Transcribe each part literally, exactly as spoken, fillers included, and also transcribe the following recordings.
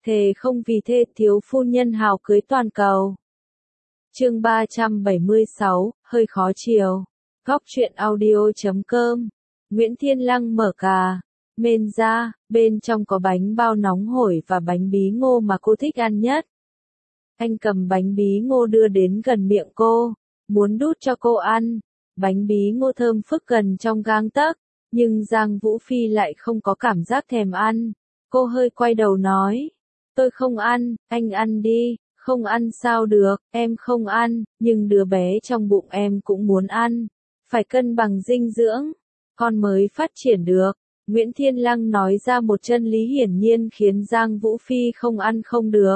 thề không vì thê thiếu phu nhân hào cưới toàn cầu. Chương ba trăm bảy mươi sáu, hơi khó chiều. Góc truyện audio chấm com. Nguyễn Thiên Lăng mở cà mên ra, bên trong có bánh bao nóng hổi và bánh bí ngô mà cô thích ăn nhất. Anh cầm bánh bí ngô đưa đến gần miệng cô, muốn đút cho cô ăn. Bánh bí ngô thơm phức gần trong gang tấc, nhưng Giang Vũ Phi lại không có cảm giác thèm ăn. Cô hơi quay đầu nói, tôi không ăn, anh ăn đi. Không ăn sao được, em không ăn, nhưng đứa bé trong bụng em cũng muốn ăn. Phải cân bằng dinh dưỡng, con mới phát triển được. Nguyễn Thiên Lăng nói ra một chân lý hiển nhiên khiến Giang Vũ Phi không ăn không được.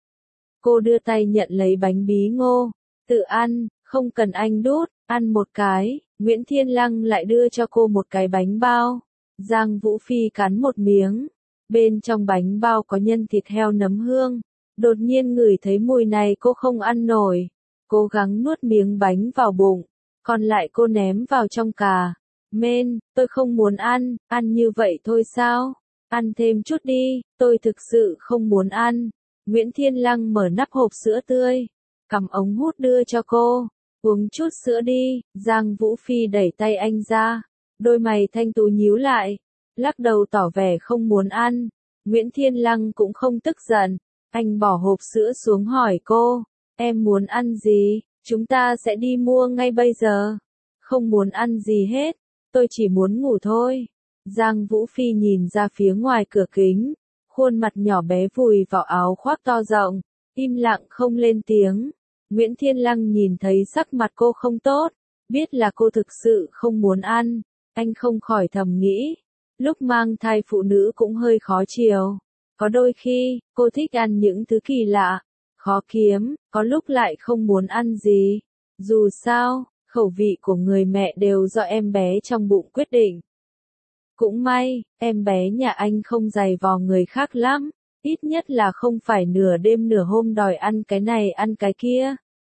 Cô đưa tay nhận lấy bánh bí ngô, tự ăn, không cần anh đút, ăn một cái. Nguyễn Thiên Lăng lại đưa cho cô một cái bánh bao. Giang Vũ Phi cắn một miếng, bên trong bánh bao có nhân thịt heo nấm hương. Đột nhiên ngửi thấy mùi này cô không ăn nổi, cố gắng nuốt miếng bánh vào bụng, còn lại cô ném vào trong cà mên. Tôi không muốn ăn, ăn như vậy thôi sao? Ăn thêm chút đi, tôi thực sự không muốn ăn. Nguyễn Thiên Lăng mở nắp hộp sữa tươi, cầm ống hút đưa cho cô, uống chút sữa đi. Giang Vũ Phi đẩy tay anh ra, đôi mày thanh tú nhíu lại, lắc đầu tỏ vẻ không muốn ăn. Nguyễn Thiên Lăng cũng không tức giận. Anh bỏ hộp sữa xuống hỏi cô, em muốn ăn gì, chúng ta sẽ đi mua ngay bây giờ. Không muốn ăn gì hết, tôi chỉ muốn ngủ thôi. Giang Vũ Phi nhìn ra phía ngoài cửa kính, khuôn mặt nhỏ bé vùi vào áo khoác to rộng, im lặng không lên tiếng. Nguyễn Thiên Lăng nhìn thấy sắc mặt cô không tốt, biết là cô thực sự không muốn ăn, anh không khỏi thầm nghĩ, lúc mang thai phụ nữ cũng hơi khó chiều. Có đôi khi, cô thích ăn những thứ kỳ lạ, khó kiếm, có lúc lại không muốn ăn gì. Dù sao, khẩu vị của người mẹ đều do em bé trong bụng quyết định. Cũng may, em bé nhà anh không giày vò người khác lắm, ít nhất là không phải nửa đêm nửa hôm đòi ăn cái này ăn cái kia.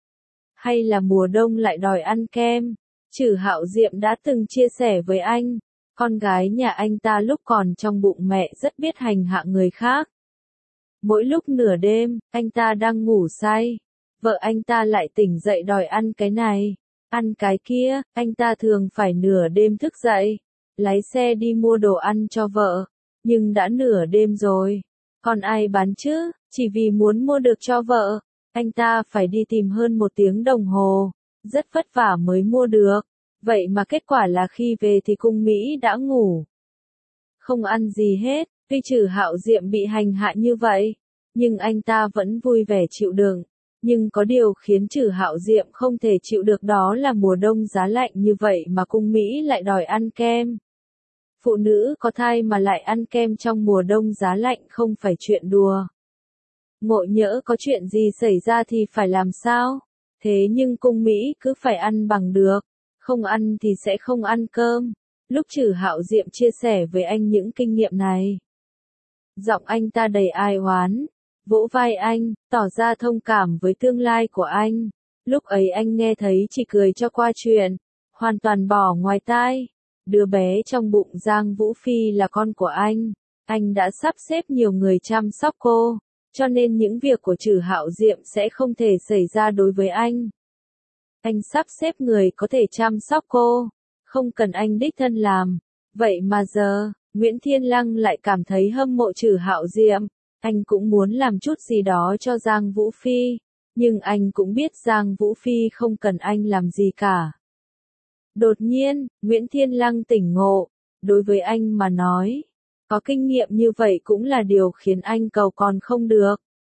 Hay là mùa đông lại đòi ăn kem. Trử Hạo Diệm đã từng chia sẻ với anh. Con gái nhà anh ta lúc còn trong bụng mẹ rất biết hành hạ người khác. Mỗi lúc nửa đêm, anh ta đang ngủ say, vợ anh ta lại tỉnh dậy đòi ăn cái này, ăn cái kia, anh ta thường phải nửa đêm thức dậy, lái xe đi mua đồ ăn cho vợ, nhưng đã nửa đêm rồi, còn ai bán chứ, chỉ vì muốn mua được cho vợ, anh ta phải đi tìm hơn một tiếng đồng hồ, rất vất vả mới mua được. Vậy mà kết quả là khi về thì cung Mỹ đã ngủ. Không ăn gì hết, tuy Trử Hạo Diệm bị hành hạ như vậy, nhưng anh ta vẫn vui vẻ chịu đựng. Nhưng có điều khiến Trử Hạo Diệm không thể chịu được đó là mùa đông giá lạnh như vậy mà cung Mỹ lại đòi ăn kem. Phụ nữ có thai mà lại ăn kem trong mùa đông giá lạnh không phải chuyện đùa. Ngộ nhỡ có chuyện gì xảy ra thì phải làm sao? Thế nhưng cung Mỹ cứ phải ăn bằng được. Không ăn thì sẽ không ăn cơm. Lúc Trử Hạo Diệm chia sẻ với anh những kinh nghiệm này, giọng anh ta đầy ai oán, vỗ vai anh, tỏ ra thông cảm với tương lai của anh. Lúc ấy anh nghe thấy chỉ cười cho qua chuyện, hoàn toàn bỏ ngoài tai. Đứa bé trong bụng Giang Vũ Phi là con của anh. Anh đã sắp xếp nhiều người chăm sóc cô, cho nên những việc của Trử Hạo Diệm sẽ không thể xảy ra đối với anh. Anh sắp xếp người có thể chăm sóc cô, không cần anh đích thân làm. Vậy mà giờ, Nguyễn Thiên Lăng lại cảm thấy hâm mộ Trử Hạo Diệm. Anh cũng muốn làm chút gì đó cho Giang Vũ Phi, nhưng anh cũng biết Giang Vũ Phi không cần anh làm gì cả. Đột nhiên, Nguyễn Thiên Lăng tỉnh ngộ, đối với anh mà nói, có kinh nghiệm như vậy cũng là điều khiến anh cầu còn không được.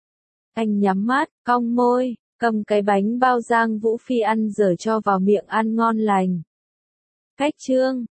Anh nhắm mắt, cong môi, cầm cái bánh bao Giang Vũ Phi ăn dở cho vào miệng ăn ngon lành. Cách chương